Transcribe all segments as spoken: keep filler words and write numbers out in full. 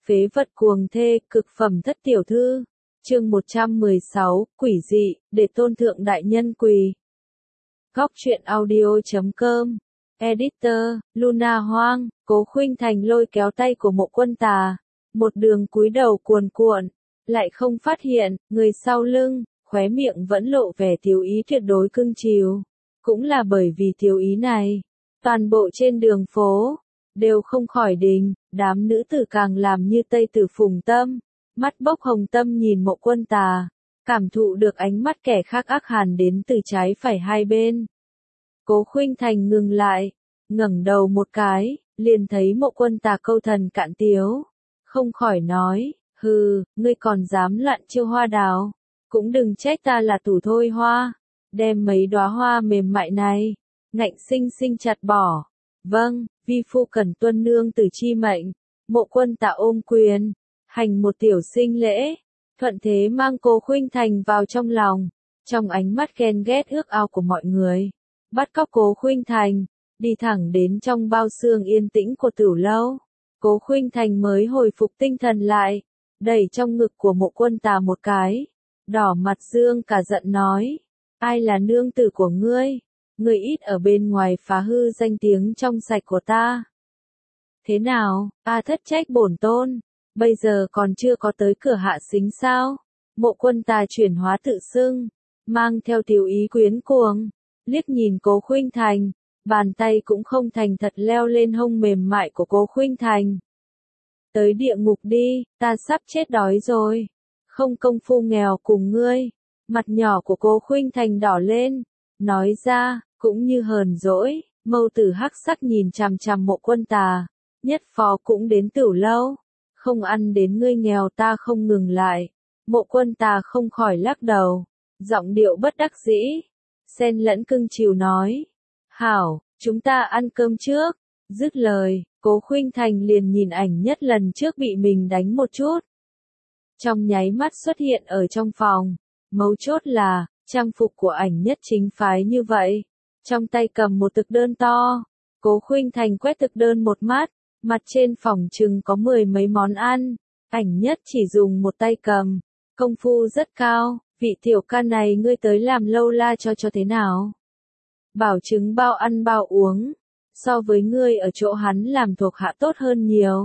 Phế vật cuồng thê, cực phẩm thất tiểu thư. Chương một trăm mười sáu, quỷ dị, để tôn thượng đại nhân quỳ. Góc truyện audio chấm com. Editor, Luna Hoang, Cố Khuynh Thành lôi kéo tay của Mộ Quân Tà, một đường cúi đầu cuồn cuộn, lại không phát hiện, người sau lưng, khóe miệng vẫn lộ vẻ thiếu ý tuyệt đối cưng chiều. Cũng là bởi vì thiếu ý này, toàn bộ trên đường phố, đều không khỏi đình, đám nữ tử càng làm như Tây Tử phùng tâm, mắt bốc hồng tâm nhìn Mộ Quân Tà, cảm thụ được ánh mắt kẻ khác ác hàn đến từ trái phải hai bên. Cố Khuynh Thành ngừng lại, ngẩng đầu một cái, liền thấy Mộ Quân Tà câu thần cạn tiếu, không khỏi nói, hừ, ngươi còn dám loạn chiêu hoa đào, cũng đừng trách ta là tủ thôi hoa, đem mấy đóa hoa mềm mại này, ngạnh sinh sinh chặt bỏ. Vâng, vi phu cần tuân nương tử chi mệnh. Mộ Quân Tà ôm quyền, hành một tiểu sinh lễ, thuận thế mang Cố Khuynh Thành vào trong lòng, trong ánh mắt ghen ghét ước ao của mọi người, bắt cóc Cố Khuynh Thành, đi thẳng đến trong bao xương yên tĩnh của Tửu lâu. Cố Khuynh Thành mới hồi phục tinh thần lại, đẩy trong ngực của Mộ Quân Tà một cái, đỏ mặt dương cả giận nói, ai là nương tử của ngươi? Ngươi ít ở bên ngoài phá hư danh tiếng trong sạch của ta. Thế nào, a thất trách bổn tôn, bây giờ còn chưa có tới cửa hạ xính sao? Mộ Quân Tà chuyển hóa tự xưng, mang theo tiểu ý quyến cuồng, liếc nhìn Cố Khuynh Thành, bàn tay cũng không thành thật leo lên hông mềm mại của Cố Khuynh Thành. Tới địa ngục đi, ta sắp chết đói rồi, không công phu nghèo cùng ngươi. Mặt nhỏ của Cố Khuynh Thành đỏ lên, nói ra, cũng như hờn dỗi, mâu tử hắc sắc nhìn chằm chằm Mộ Quân Tà, nhất phó cũng đến Tửu lâu, không ăn đến ngươi nghèo ta không ngừng lại. Mộ Quân Tà không khỏi lắc đầu, giọng điệu bất đắc dĩ, xen lẫn cưng chiều nói, hảo, chúng ta ăn cơm trước. Dứt lời, Cố Khuynh Thành liền nhìn ảnh nhất lần trước bị mình đánh một chút, trong nháy mắt xuất hiện ở trong phòng, mấu chốt là, trang phục của ảnh nhất chính phái như vậy, trong tay cầm một thực đơn to. Cố Khuynh Thành quét thực đơn một mắt, mặt trên phòng chừng có mười mấy món ăn, ảnh nhất chỉ dùng một tay cầm, công phu rất cao, vị tiểu ca này ngươi tới làm lâu la cho cho thế nào? Bảo chứng bao ăn bao uống, so với ngươi ở chỗ hắn làm thuộc hạ tốt hơn nhiều.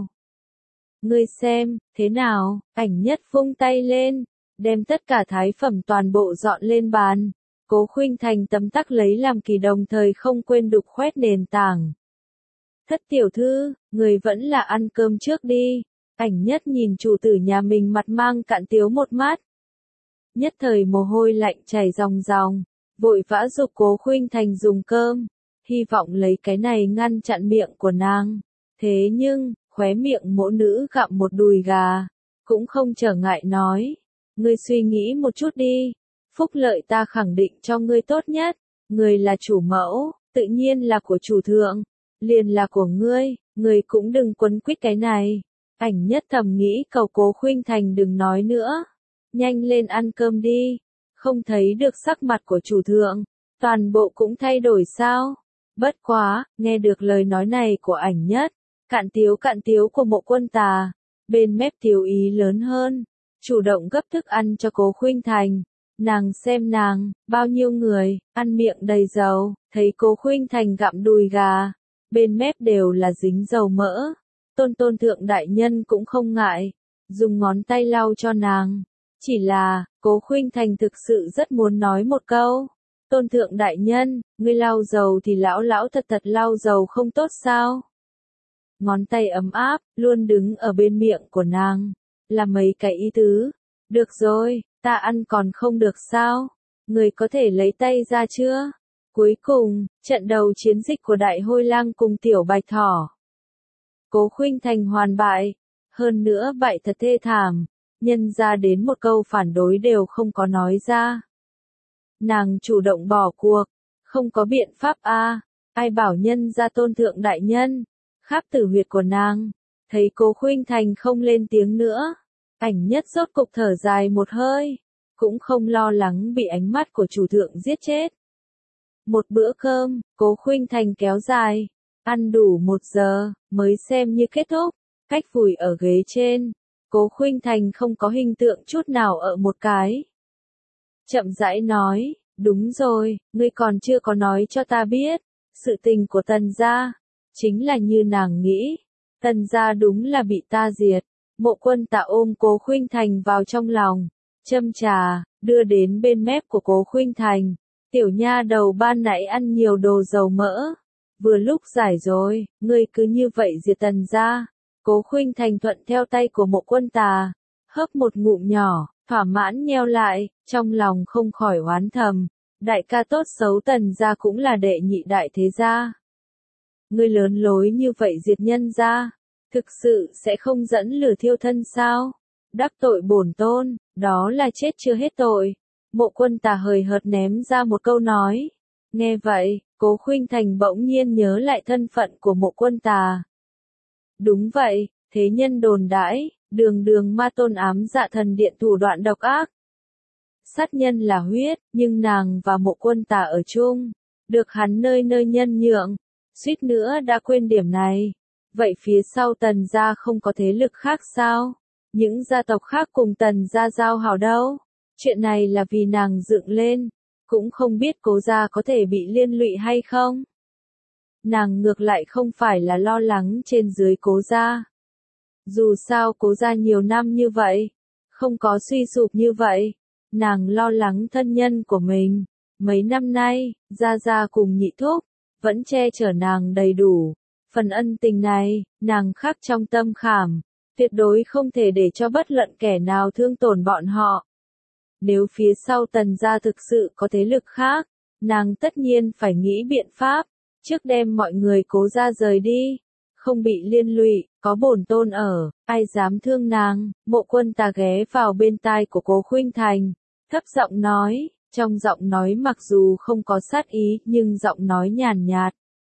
Ngươi xem, thế nào? Ảnh nhất vung tay lên, đem tất cả thái phẩm toàn bộ dọn lên bàn. Cố Khuynh Thành tấm tắc lấy làm kỳ đồng thời không quên đục khoét nền tảng. Thất tiểu thư, người vẫn là ăn cơm trước đi. Ảnh nhất nhìn chủ tử nhà mình mặt mang cạn tiếu một mắt. Nhất thời mồ hôi lạnh chảy ròng ròng, vội vã giục Cố Khuynh Thành dùng cơm, hy vọng lấy cái này ngăn chặn miệng của nàng. Thế nhưng, khóe miệng mỗ nữ gặm một đùi gà, cũng không trở ngại nói, ngươi suy nghĩ một chút đi, phúc lợi ta khẳng định cho ngươi tốt nhất, ngươi là chủ mẫu, tự nhiên là của chủ thượng, liền là của ngươi, ngươi cũng đừng quấn quýt cái này. Ảnh nhất thầm nghĩ cầu Cố Khuynh Thành đừng nói nữa, nhanh lên ăn cơm đi, không thấy được sắc mặt của chủ thượng, toàn bộ cũng thay đổi sao? Bất quá, nghe được lời nói này của ảnh nhất, cạn tiếu cạn tiếu của Mộ Quân Tà, bên mép thiếu ý lớn hơn, chủ động gấp thức ăn cho Cố Khuynh Thành. Nàng xem nàng, bao nhiêu người, ăn miệng đầy dầu, thấy Cố Khuynh Thành gặm đùi gà, bên mép đều là dính dầu mỡ. Tôn tôn thượng đại nhân cũng không ngại, dùng ngón tay lau cho nàng. Chỉ là, Cố Khuynh Thành thực sự rất muốn nói một câu. Tôn thượng đại nhân, ngươi lau dầu thì lão lão thật thật lau dầu không tốt sao? Ngón tay ấm áp, luôn đứng ở bên miệng của nàng, là mấy cái ý tứ. Được rồi, ta ăn còn không được sao? Người có thể lấy tay ra chưa? Cuối cùng, trận đầu chiến dịch của Đại Hôi Lang cùng Tiểu Bạch Thỏ. Cố Khuynh Thành hoàn bại, hơn nữa bại thật thê thảm, nhân ra đến một câu phản đối đều không có nói ra. Nàng chủ động bỏ cuộc, không có biện pháp a, ai bảo nhân ra tôn thượng đại nhân, khắp tử huyệt của nàng, thấy Cố Khuynh Thành không lên tiếng nữa, ảnh nhất rốt cục thở dài một hơi, cũng không lo lắng bị ánh mắt của chủ thượng giết chết. Một bữa cơm, Cố Khuynh Thành kéo dài, ăn đủ một giờ, mới xem như kết thúc, cách vùi ở ghế trên. Cố Khuynh Thành không có hình tượng chút nào ở một cái. Chậm rãi nói, đúng rồi, ngươi còn chưa có nói cho ta biết, sự tình của Tần gia, chính là như nàng nghĩ, Tần gia đúng là bị ta diệt. Mộ Quân Tạ ôm Cố Khuynh Thành vào trong lòng, châm trà, đưa đến bên mép của Cố Khuynh Thành. Tiểu nha đầu ban nãy ăn nhiều đồ dầu mỡ, vừa lúc giải rồi, ngươi cứ như vậy diệt Tần gia. Cố Khuynh Thành thuận theo tay của Mộ Quân Tà, hớp một ngụm nhỏ, thỏa mãn nheo lại, trong lòng không khỏi oán thầm, đại ca tốt xấu Tần gia cũng là đệ nhị đại thế gia. Ngươi lớn lối như vậy diệt nhân gia, thực sự sẽ không dẫn lửa thiêu thân sao? Đắc tội bổn tôn, đó là chết chưa hết tội. Mộ Quân Tà hời hợt ném ra một câu nói. Nghe vậy, Cố Khuynh Thành bỗng nhiên nhớ lại thân phận của Mộ Quân Tà. Đúng vậy, thế nhân đồn đãi, đường đường ma tôn ám dạ thần điện thủ đoạn độc ác. Sát nhân là huyết, nhưng nàng và Mộ Quân Tà ở chung, được hắn nơi nơi nhân nhượng, suýt nữa đã quên điểm này. Vậy phía sau Tần gia không có thế lực khác sao? Những gia tộc khác cùng Tần gia giao hảo đâu? Chuyện này là vì nàng dựng lên, cũng không biết Cố gia có thể bị liên lụy hay không? Nàng ngược lại không phải là lo lắng trên dưới Cố gia. Dù sao Cố gia nhiều năm như vậy, không có suy sụp như vậy, nàng lo lắng thân nhân của mình. Mấy năm nay, Gia Gia cùng nhị thúc, vẫn che chở nàng đầy đủ. Phần ân tình này, nàng khắc trong tâm khảm, tuyệt đối không thể để cho bất luận kẻ nào thương tổn bọn họ. Nếu phía sau Tần gia thực sự có thế lực khác, nàng tất nhiên phải nghĩ biện pháp, trước đem mọi người Cố gia rời đi, không bị liên lụy, có bổn tôn ở, ai dám thương nàng. Mộ Quân Tà ghé vào bên tai của Cố Khuynh Thành, thấp giọng nói, trong giọng nói mặc dù không có sát ý, nhưng giọng nói nhàn nhạt,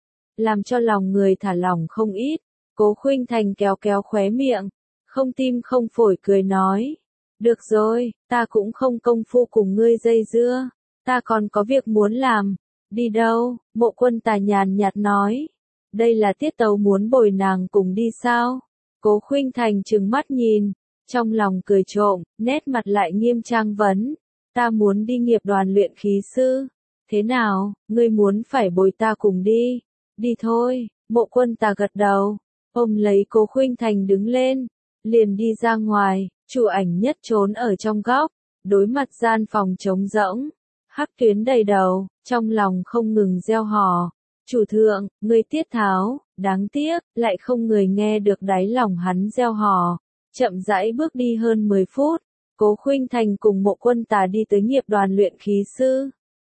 làm cho lòng người thả lỏng không ít. Cố Khuynh Thành kéo kéo khóe miệng, không tim không phổi cười nói, được rồi, ta cũng không công phu cùng ngươi dây dưa, ta còn có việc muốn làm. Đi đâu? Mộ Quân Tà nhàn nhạt nói, đây là tiết tấu muốn bồi nàng cùng đi sao? Cố Khuynh Thành trừng mắt nhìn, trong lòng cười trộm, nét mặt lại nghiêm trang vấn, ta muốn đi nghiệp đoàn luyện khí sư. Thế nào, ngươi muốn phải bồi ta cùng đi? Đi thôi. Mộ Quân Tà gật đầu, ôm lấy Cố Khuynh Thành đứng lên, liền đi ra ngoài. Chủ ảnh nhất trốn ở trong góc, đối mặt gian phòng trống rỗng, hắc tuyến đầy đầu, trong lòng không ngừng gieo hò. Chủ thượng, ngươi tiết tháo, đáng tiếc, lại không người nghe được đáy lòng hắn gieo hò. Chậm rãi bước đi hơn mười phút, Cố Khuynh Thành cùng Mộ Quân Tà đi tới nghiệp đoàn luyện khí sư.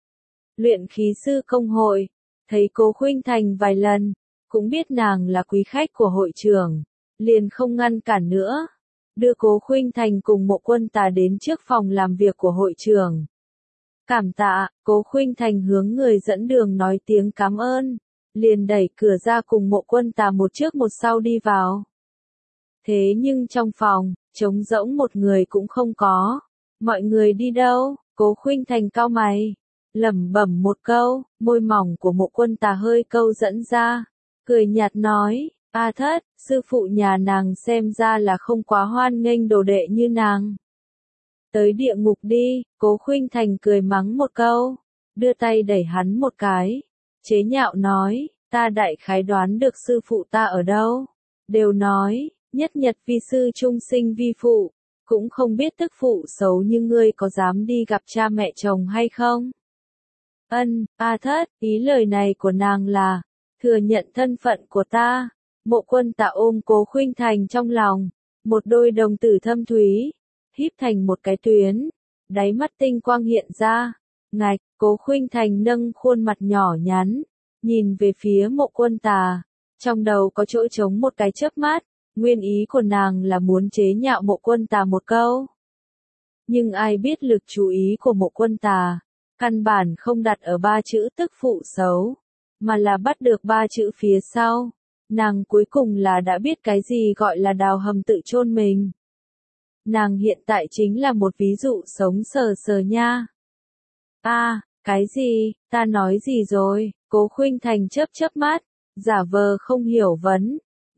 Luyện khí sư công hội, thấy Cố Khuynh Thành vài lần, cũng biết nàng là quý khách của hội trưởng, liền không ngăn cản nữa, đưa Cố Khuynh Thành cùng Mộ Quân Tà đến trước phòng làm việc của hội trưởng. Cảm tạ. Cố Khuynh Thành hướng người dẫn đường nói tiếng cảm ơn, liền đẩy cửa ra cùng Mộ Quân Tà một trước một sau đi vào. Thế nhưng trong phòng, trống rỗng một người cũng không có. Mọi người đi đâu? Cố Khuynh Thành cau mày, lẩm bẩm một câu, môi mỏng của Mộ Quân Tà hơi câu dẫn ra, cười nhạt nói, A Thất, sư phụ nhà nàng xem ra là không quá hoan nghênh đồ đệ như nàng. Tới địa ngục đi. Cố Khuynh Thành cười mắng một câu, đưa tay đẩy hắn một cái, chế nhạo nói, ta đại khái đoán được sư phụ ta ở đâu. Đều nói, nhất nhật vi sư trung sinh vi phụ, cũng không biết tức phụ xấu như ngươi có dám đi gặp cha mẹ chồng hay không? Ân. A Thất, ý lời này của nàng là, thừa nhận thân phận của ta. Mộ Quân Tà ôm Cố Khuynh Thành trong lòng, một đôi đồng tử thâm thúy, híp thành một cái tuyến, đáy mắt tinh quang hiện ra. Ngạch. Cố Khuynh Thành nâng khuôn mặt nhỏ nhắn, nhìn về phía Mộ Quân Tà, trong đầu có chỗ trống một cái chớp mắt, nguyên ý của nàng là muốn chế nhạo Mộ Quân Tà một câu. Nhưng ai biết lực chú ý của Mộ Quân Tà, căn bản không đặt ở ba chữ tức phụ xấu, mà là bắt được ba chữ phía sau. Nàng cuối cùng là đã biết cái gì gọi là đào hầm tự chôn mình. Nàng hiện tại chính là một ví dụ sống sờ sờ nha. A, à, cái gì, ta nói gì rồi? Cố Khuynh Thành chớp chớp mắt, giả vờ không hiểu vấn,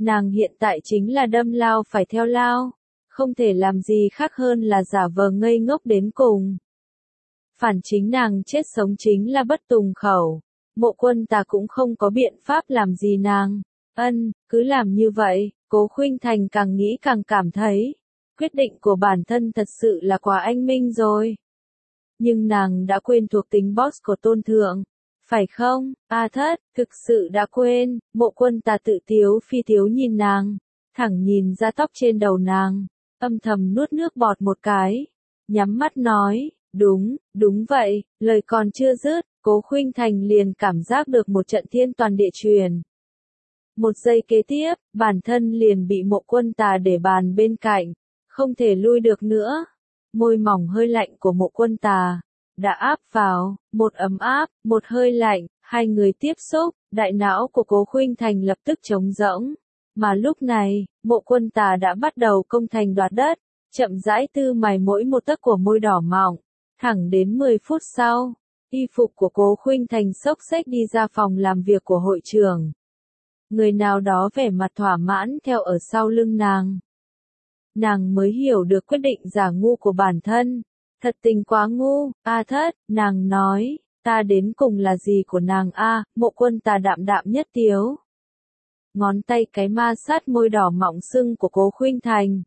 Nàng hiện tại chính là đâm lao phải theo lao, không thể làm gì khác hơn là giả vờ ngây ngốc đến cùng. Phản chính nàng chết sống chính là bất tùng khẩu, Mộ Quân Tà cũng không có biện pháp làm gì nàng. Ân, cứ làm như vậy, Cố Khuynh Thành càng nghĩ càng cảm thấy, quyết định của bản thân thật sự là quá anh minh rồi. Nhưng nàng đã quên thuộc tính boss của Tôn Thượng, phải không? A Thất, thực sự đã quên. Mộ Quân Tà tự tiếu phi tiếu nhìn nàng, thẳng nhìn ra tóc trên đầu nàng, âm thầm nuốt nước bọt một cái, nhắm mắt nói, đúng, đúng vậy. Lời còn chưa dứt, Cố Khuynh Thành liền cảm giác được một trận thiên toàn địa truyền. Một giây kế tiếp, bản thân liền bị Mộ Quân Tà để bàn bên cạnh, không thể lui được nữa. Môi mỏng hơi lạnh của Mộ Quân Tà đã áp vào, một ấm áp, một hơi lạnh, hai người tiếp xúc, đại não của Cố Khuynh Thành lập tức trống rỗng. Mà lúc này, Mộ Quân Tà đã bắt đầu công thành đoạt đất, chậm rãi tư mài mỗi một tấc của môi đỏ mọng, thẳng đến mười phút sau, y phục của Cố Khuynh Thành xốc xếch đi ra phòng làm việc của hội trưởng. Người nào đó vẻ mặt thỏa mãn theo ở sau lưng nàng. Nàng mới hiểu được quyết định giả ngu của bản thân. Thật tình quá ngu. A Thất, nàng nói, ta đến cùng là gì của nàng a? Mộ Quân Tà đạm đạm nhất tiếu. Ngón tay cái ma sát môi đỏ mọng sưng của Cố Khuynh Thành.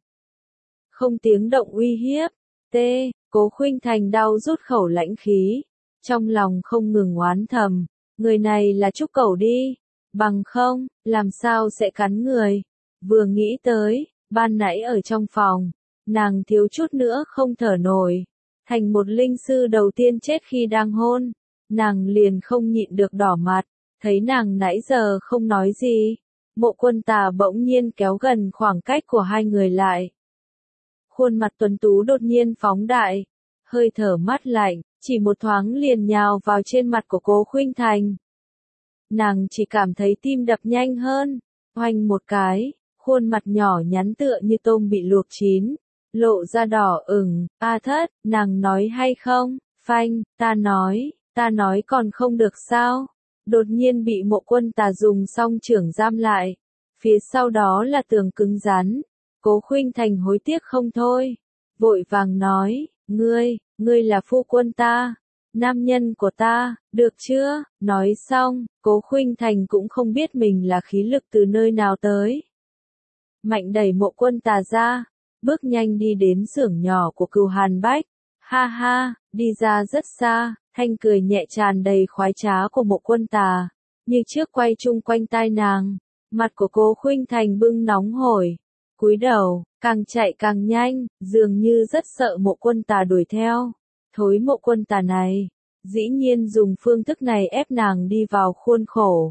Không tiếng động uy hiếp. T. Cố Khuynh Thành đau rút khẩu lãnh khí, trong lòng không ngừng oán thầm, người này là trúc cẩu đi, bằng không, làm sao sẽ cắn người. Vừa nghĩ tới, ban nãy ở trong phòng, nàng thiếu chút nữa không thở nổi, thành một linh sư đầu tiên chết khi đang hôn, nàng liền không nhịn được đỏ mặt, thấy nàng nãy giờ không nói gì, Mộ Quân Tà bỗng nhiên kéo gần khoảng cách của hai người lại. Khuôn mặt tuấn tú đột nhiên phóng đại, hơi thở mát lạnh, chỉ một thoáng liền nhào vào trên mặt của Cố Khuynh Thành. Nàng chỉ cảm thấy tim đập nhanh hơn, oanh một cái, khuôn mặt nhỏ nhắn tựa như tôm bị luộc chín, lộ ra đỏ ửng. A Thất, nàng nói hay không? Phanh, ta nói, ta nói còn không được sao? Đột nhiên bị Mộ Quân Tà dùng song chưởng giam lại, phía sau đó là tường cứng rắn. Cố Khuynh Thành hối tiếc không thôi, vội vàng nói, ngươi, ngươi là phu quân ta, nam nhân của ta, được chưa? Nói xong, Cố Khuynh Thành cũng không biết mình là khí lực từ nơi nào tới. Mạnh đẩy Mộ Quân Tà ra, bước nhanh đi đến xưởng nhỏ của Cửu Hàn Bách. Ha ha, đi ra rất xa, thanh cười nhẹ tràn đầy khoái trá của Mộ Quân Tà, như trước quay chung quanh tai nàng. Mặt của Cố Khuynh Thành bưng nóng hổi, cúi đầu, càng chạy càng nhanh, dường như rất sợ Mộ Quân Tà đuổi theo. Thối Mộ Quân Tà này, dĩ nhiên dùng phương thức này ép nàng đi vào khuôn khổ.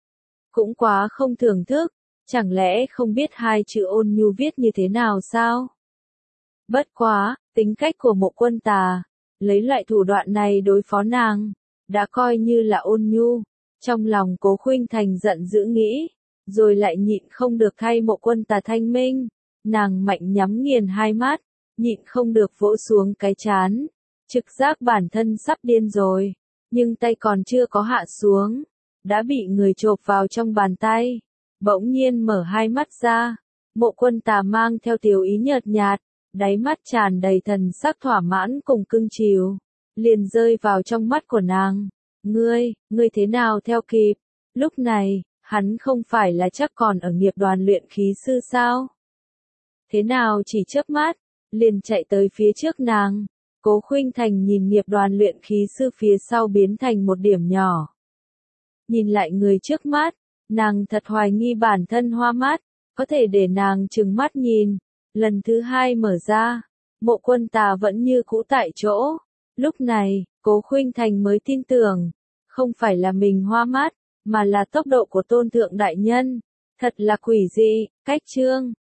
Cũng quá không thưởng thức, chẳng lẽ không biết hai chữ ôn nhu viết như thế nào sao? Bất quá, tính cách của Mộ Quân Tà, lấy loại thủ đoạn này đối phó nàng, đã coi như là ôn nhu. Trong lòng Cố Khuynh Thành giận dữ nghĩ, rồi lại nhịn không được thay Mộ Quân Tà thanh minh. Nàng mạnh nhắm nghiền hai mắt, nhịn không được vỗ xuống cái trán, trực giác bản thân sắp điên rồi, nhưng tay còn chưa có hạ xuống, đã bị người chộp vào trong bàn tay. Bỗng nhiên mở hai mắt ra, Mộ Quân Tà mang theo tiểu ý nhợt nhạt, đáy mắt tràn đầy thần sắc thỏa mãn cùng cưng chiều, liền rơi vào trong mắt của nàng. Ngươi, ngươi thế nào theo kịp? Lúc này, hắn không phải là chắc còn ở nghiệp đoàn luyện khí sư sao? Thế nào chỉ chớp mắt, liền chạy tới phía trước nàng. Cố Khuynh Thành nhìn nghiệp đoàn luyện khí sư phía sau biến thành một điểm nhỏ. Nhìn lại người trước mắt, nàng thật hoài nghi bản thân hoa mắt, có thể để nàng trừng mắt nhìn. Lần thứ hai mở ra, Mộ Quân Tà vẫn như cũ tại chỗ. Lúc này, Cố Khuynh Thành mới tin tưởng, không phải là mình hoa mắt, mà là tốc độ của Tôn Thượng Đại Nhân. Thật là quỷ dị. Cách chương